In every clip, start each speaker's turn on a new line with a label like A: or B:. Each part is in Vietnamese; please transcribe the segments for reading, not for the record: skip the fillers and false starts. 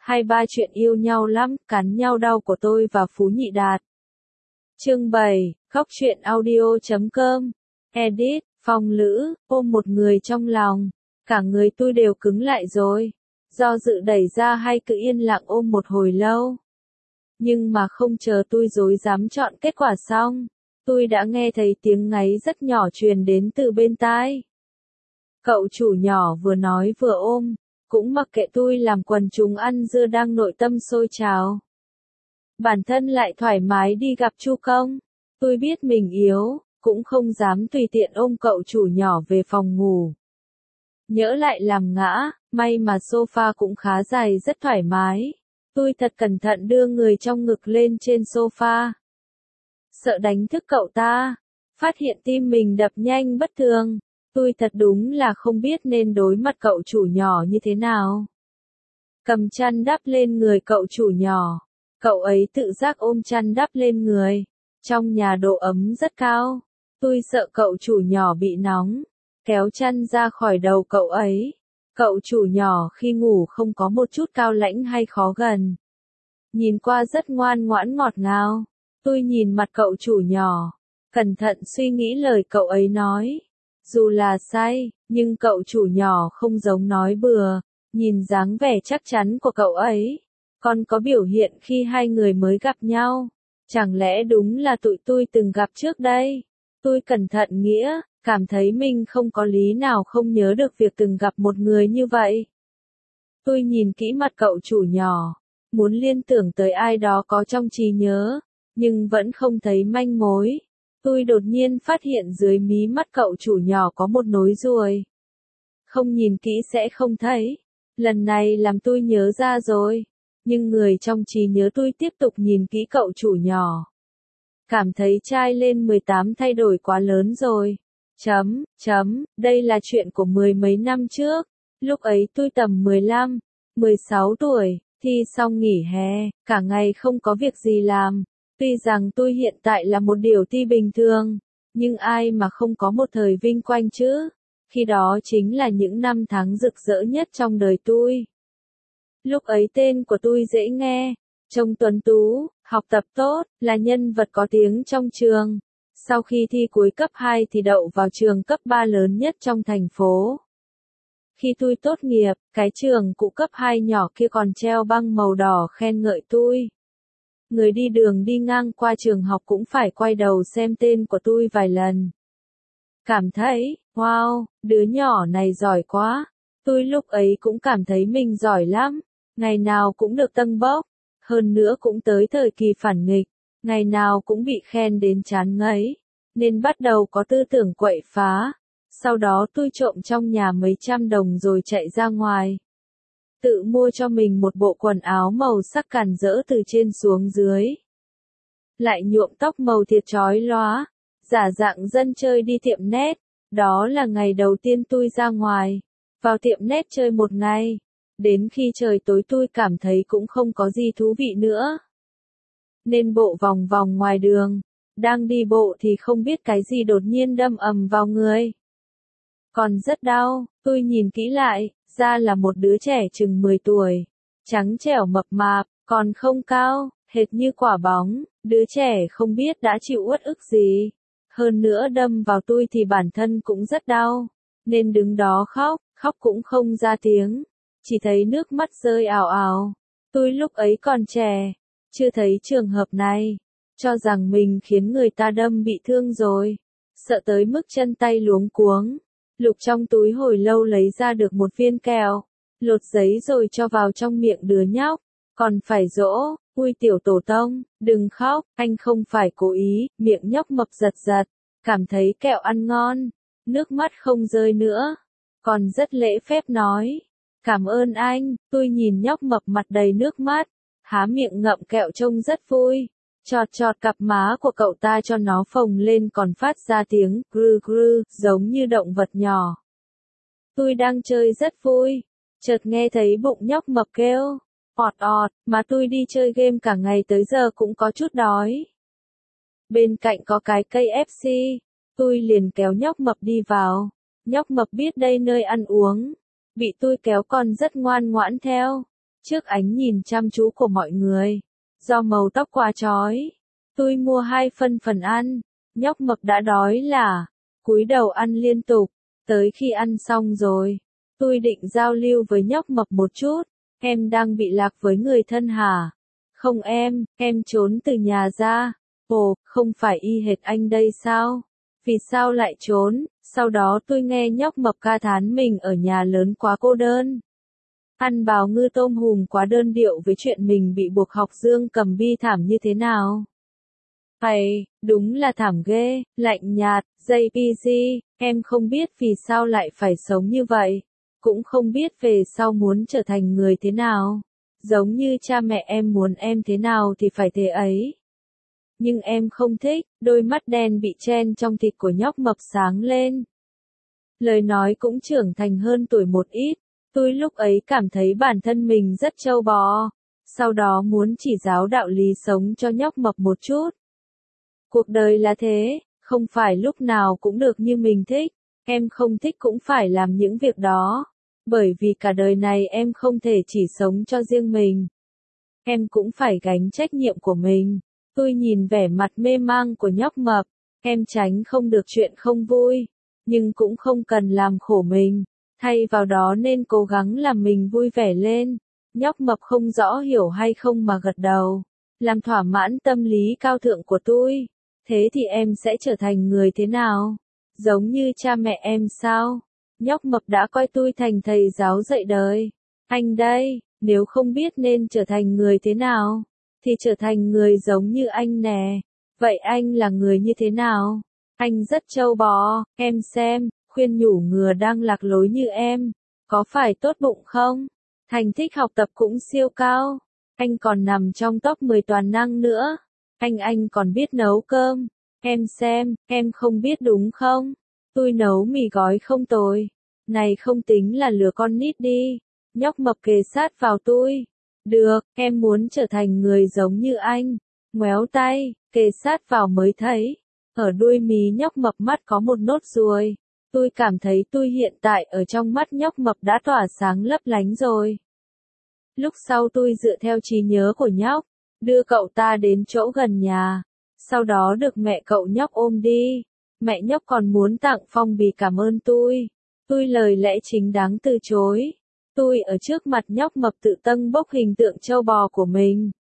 A: 23 chuyện yêu nhau lắm, cắn nhau đau của tôi và Phú Nhị Đạt. Chương 7, khóc chuyện audio.com. Edit, Phong Lữ, ôm một người trong lòng. Cả người tôi đều cứng lại rồi. Do dự đẩy ra hay cứ yên lặng ôm một hồi lâu. Nhưng mà không chờ tôi rối rắm chọn kết quả xong. Tôi đã nghe thấy tiếng ngáy rất nhỏ truyền đến từ bên tai. Cậu chủ nhỏ vừa nói vừa ôm. Cũng mặc kệ tôi làm quần chúng ăn dưa đang nội tâm sôi trào. Bản thân lại thoải mái đi gặp Chu Công. Tôi biết mình yếu, cũng không dám tùy tiện ôm cậu chủ nhỏ về phòng ngủ. Nhỡ lại làm ngã, may mà sofa cũng khá dài rất thoải mái. Tôi thật cẩn thận đưa người trong ngực lên trên sofa. Sợ đánh thức cậu ta, phát hiện tim mình đập nhanh bất thường. Tôi thật đúng là không biết nên đối mặt cậu chủ nhỏ như thế nào. Cầm chăn đắp lên người cậu chủ nhỏ. Cậu ấy tự giác ôm chăn đắp lên người. Trong nhà độ ấm rất cao. Tôi sợ cậu chủ nhỏ bị nóng. Kéo chăn ra khỏi đầu cậu ấy. Cậu chủ nhỏ khi ngủ không có một chút cao lãnh hay khó gần. Nhìn qua rất ngoan ngoãn ngọt ngào. Tôi nhìn mặt cậu chủ nhỏ. Cẩn thận suy nghĩ lời cậu ấy nói. Dù là sai, nhưng cậu chủ nhỏ không giống nói bừa, nhìn dáng vẻ chắc chắn của cậu ấy. Còn có biểu hiện khi hai người mới gặp nhau. Chẳng lẽ đúng là tụi tôi từng gặp trước đây? Tôi cẩn thận nghĩa, cảm thấy mình không có lý nào không nhớ được việc từng gặp một người như vậy. Tôi nhìn kỹ mặt cậu chủ nhỏ, muốn liên tưởng tới ai đó có trong trí nhớ, nhưng vẫn không thấy manh mối. Tôi đột nhiên phát hiện dưới mí mắt cậu chủ nhỏ có một nối ruồi. Không nhìn kỹ sẽ không thấy. Lần này làm tôi nhớ ra rồi. Nhưng người trong trí nhớ tôi tiếp tục nhìn kỹ cậu chủ nhỏ. Cảm thấy trai lên 18 thay đổi quá lớn rồi. Đây là chuyện của mười mấy năm trước. Lúc ấy tôi tầm 15, 16 tuổi, thi xong nghỉ hè, cả ngày không có việc gì làm. Tuy rằng tôi hiện tại là một điều ti bình thường, nhưng ai mà không có một thời vinh quang chứ? Khi đó chính là những năm tháng rực rỡ nhất trong đời tôi. Lúc ấy tên của tôi dễ nghe, trông tuấn tú, học tập tốt, là nhân vật có tiếng trong trường. Sau khi thi cuối cấp 2 thì đậu vào trường cấp 3 lớn nhất trong thành phố. Khi tôi tốt nghiệp, cái trường cũ cấp 2 nhỏ kia còn treo băng màu đỏ khen ngợi tôi. Người đi đường đi ngang qua trường học cũng phải quay đầu xem tên của tôi vài lần. Cảm thấy, wow, đứa nhỏ này giỏi quá. Tôi lúc ấy cũng cảm thấy mình giỏi lắm. Ngày nào cũng được tâng bốc. Hơn nữa cũng tới thời kỳ phản nghịch. Ngày nào cũng bị khen đến chán ngấy. Nên bắt đầu có tư tưởng quậy phá. Sau đó tôi trộm trong nhà mấy trăm đồng rồi chạy ra ngoài. Tự mua cho mình một bộ quần áo màu sắc càn rỡ từ trên xuống dưới. Lại nhuộm tóc màu thiệt chói lóa, giả dạng dân chơi đi tiệm nét. Đó là ngày đầu tiên tôi ra ngoài. Vào tiệm nét chơi một ngày. Đến khi trời tối tôi cảm thấy cũng không có gì thú vị nữa. Nên bộ vòng vòng ngoài đường. Đang đi bộ thì không biết cái gì đột nhiên đâm ầm vào người. Còn rất đau, tôi nhìn kỹ lại. Ra là một đứa trẻ chừng 10 tuổi, trắng trẻo mập mạp, còn không cao, hệt như quả bóng, đứa trẻ không biết đã chịu uất ức gì. Hơn nữa đâm vào tôi thì bản thân cũng rất đau, nên đứng đó khóc cũng không ra tiếng, chỉ thấy nước mắt rơi ào ào. Tôi lúc ấy còn trẻ, chưa thấy trường hợp này, cho rằng mình khiến người ta đâm bị thương rồi, sợ tới mức chân tay luống cuống. Lục trong túi hồi lâu lấy ra được một viên kẹo, lột giấy rồi cho vào trong miệng đứa nhóc, còn phải dỗ, ui tiểu tổ tông, đừng khóc, anh không phải cố ý, miệng nhóc mập giật giật, cảm thấy kẹo ăn ngon, nước mắt không rơi nữa, còn rất lễ phép nói, cảm ơn anh, tôi nhìn nhóc mập mặt đầy nước mắt, há miệng ngậm kẹo trông rất vui. Chọt cặp má của cậu ta cho nó phồng lên còn phát ra tiếng grư grư, giống như động vật nhỏ. Tôi đang chơi rất vui, chợt nghe thấy bụng nhóc mập kêu, ọt, mà tôi đi chơi game cả ngày tới giờ cũng có chút đói. Bên cạnh có cái cây FC, tôi liền kéo nhóc mập đi vào, nhóc mập biết đây nơi ăn uống, bị tôi kéo còn rất ngoan ngoãn theo. Trước ánh nhìn chăm chú của mọi người, do màu tóc quá chói, tôi mua 2 phần ăn. Nhóc mập đã đói là, cúi đầu ăn liên tục, tới khi ăn xong rồi, tôi định giao lưu với nhóc mập một chút. Em đang bị lạc với người thân hả? Không em trốn từ nhà ra. Ồ, không phải y hệt anh đây sao? Vì sao lại trốn? Sau đó tôi nghe nhóc mập ca thán mình ở nhà lớn quá cô đơn. Ăn bào ngư tôm hùm quá đơn điệu với chuyện mình bị buộc học dương cầm bi thảm như thế nào. Hay, đúng là thảm ghê, lạnh nhạt, JPG, em không biết vì sao lại phải sống như vậy. Cũng không biết về sau muốn trở thành người thế nào. Giống như cha mẹ em muốn em thế nào thì phải thế ấy. Nhưng em không thích, đôi mắt đen bị chen trong thịt của nhóc mập sáng lên. Lời nói cũng trưởng thành hơn tuổi một ít. Tôi lúc ấy cảm thấy bản thân mình rất trâu bò. Sau đó muốn chỉ giáo đạo lý sống cho nhóc mập một chút. Cuộc đời là thế, không phải lúc nào cũng được như mình thích. Em không thích cũng phải làm những việc đó. Bởi vì cả đời này em không thể chỉ sống cho riêng mình. Em cũng phải gánh trách nhiệm của mình. Tôi nhìn vẻ mặt mê mang của nhóc mập. Em tránh không được chuyện không vui. Nhưng cũng không cần làm khổ mình. Thay vào đó nên cố gắng làm mình vui vẻ lên. Nhóc mập không rõ hiểu hay không mà gật đầu. Làm thỏa mãn tâm lý cao thượng của tôi. Thế thì em sẽ trở thành người thế nào? Giống như cha mẹ em sao? Nhóc mập đã coi tôi thành thầy giáo dạy đời. Anh đây, nếu không biết nên trở thành người thế nào, thì trở thành người giống như anh nè. Vậy anh là người như thế nào? Anh rất trâu bò, em xem, khuyên nhủ người đang lạc lối như em. Có phải tốt bụng không? Thành tích học tập cũng siêu cao. Anh còn nằm trong top 10 toàn năng nữa. Anh còn biết nấu cơm. Em xem, em không biết đúng không? Tôi nấu mì gói không tồi. Này không tính là lừa con nít đi. Nhóc mập kề sát vào tôi. Được, em muốn trở thành người giống như anh. Ngoéo tay, kề sát vào mới thấy. Ở đuôi mí nhóc mập mắt có một nốt ruồi. Tôi cảm thấy tôi hiện tại ở trong mắt nhóc mập đã tỏa sáng lấp lánh rồi. Lúc sau tôi dựa theo trí nhớ của nhóc, đưa cậu ta đến chỗ gần nhà. Sau đó được mẹ cậu nhóc ôm đi. Mẹ nhóc còn muốn tặng phong bì cảm ơn tôi. Tôi lời lẽ chính đáng từ chối. Tôi ở trước mặt nhóc mập tự tâng bốc hình tượng trâu bò của mình.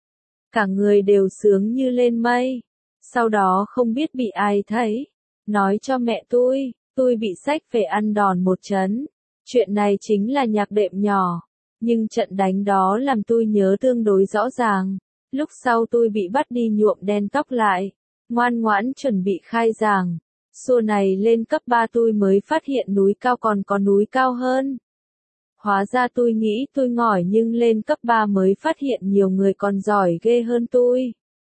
A: Cả người đều sướng như lên mây. Sau đó không biết bị ai thấy. Nói cho mẹ tôi bị xách về ăn đòn một trấn. Chuyện này chính là nhạc đệm nhỏ. Nhưng trận đánh đó làm tôi nhớ tương đối rõ ràng. Lúc sau tôi bị bắt đi nhuộm đen tóc lại. Ngoan ngoãn chuẩn bị khai giảng. Xua này lên cấp 3 tôi mới phát hiện núi cao còn có núi cao hơn. Hóa ra tôi nghĩ tôi ngỏi nhưng lên cấp 3 mới phát hiện nhiều người còn giỏi ghê hơn tôi.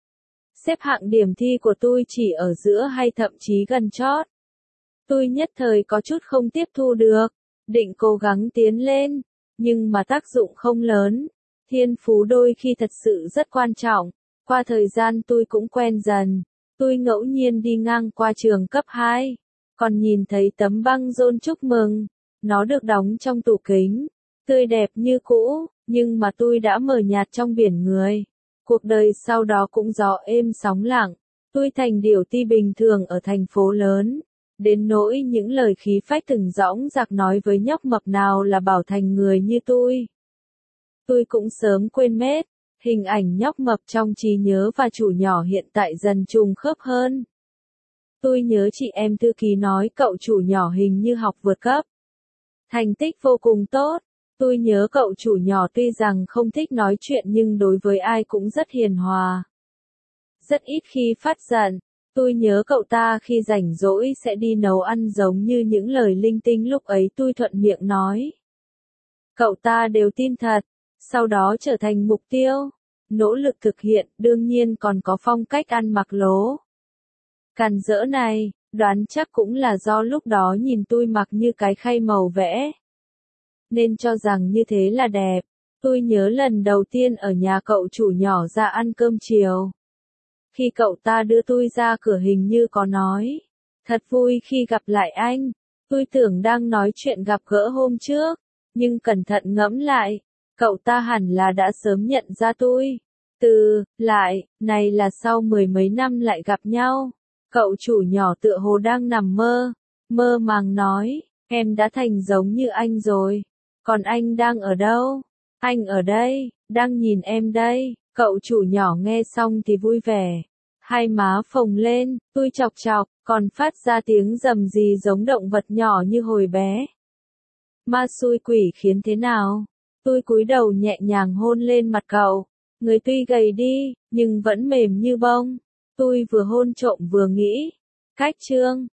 A: Xếp hạng điểm thi của tôi chỉ ở giữa hay thậm chí gần chót. Tôi nhất thời có chút không tiếp thu được. Định cố gắng tiến lên. Nhưng mà tác dụng không lớn. Thiên phú đôi khi thật sự rất quan trọng. Qua thời gian tôi cũng quen dần. Tôi ngẫu nhiên đi ngang qua trường cấp 2. Còn nhìn thấy tấm băng rôn chúc mừng. Nó được đóng trong tủ kính. Tươi đẹp như cũ. Nhưng mà tôi đã mờ nhạt trong biển người. Cuộc đời sau đó cũng gió êm sóng lặng. Tôi thành điểu ti bình thường ở thành phố lớn. Đến nỗi những lời khí phách từng dõng dạc nói với nhóc mập nào là bảo thành người như tôi. Tôi cũng sớm quên mất. Hình ảnh nhóc mập trong trí nhớ và chủ nhỏ hiện tại dần trùng khớp hơn. Tôi nhớ chị em thư ký nói cậu chủ nhỏ hình như học vượt cấp. Thành tích vô cùng tốt. Tôi nhớ cậu chủ nhỏ tuy rằng không thích nói chuyện nhưng đối với ai cũng rất hiền hòa. Rất ít khi phát giận. Tôi nhớ cậu ta khi rảnh rỗi sẽ đi nấu ăn giống như những lời linh tinh lúc ấy tôi thuận miệng nói. Cậu ta đều tin thật. Sau đó trở thành mục tiêu. Nỗ lực thực hiện, đương nhiên còn có phong cách ăn mặc lố. Càn rỡ này, đoán chắc cũng là do lúc đó nhìn tôi mặc như cái khay màu vẽ. Nên cho rằng như thế là đẹp. Tôi nhớ lần đầu tiên ở nhà cậu chủ nhỏ ra ăn cơm chiều. Khi cậu ta đưa tôi ra cửa hình như có nói. Thật vui khi gặp lại anh. Tôi tưởng đang nói chuyện gặp gỡ hôm trước. Nhưng cẩn thận ngẫm lại. Cậu ta hẳn là đã sớm nhận ra tôi. Này là sau mười mấy năm lại gặp nhau. Cậu chủ nhỏ tựa hồ đang nằm mơ. Mơ màng nói, em đã thành giống như anh rồi. Còn anh đang ở đâu? Anh ở đây, đang nhìn em đây. Cậu chủ nhỏ nghe xong thì vui vẻ. Hai má phồng lên, tui chọc chọc, còn phát ra tiếng rầm rì giống động vật nhỏ như hồi bé. Ma xui quỷ khiến thế nào? Tôi cúi đầu nhẹ nhàng hôn lên mặt cậu. Người tuy gầy đi, nhưng vẫn mềm như bông. Tôi vừa hôn trộm vừa nghĩ. Cách chương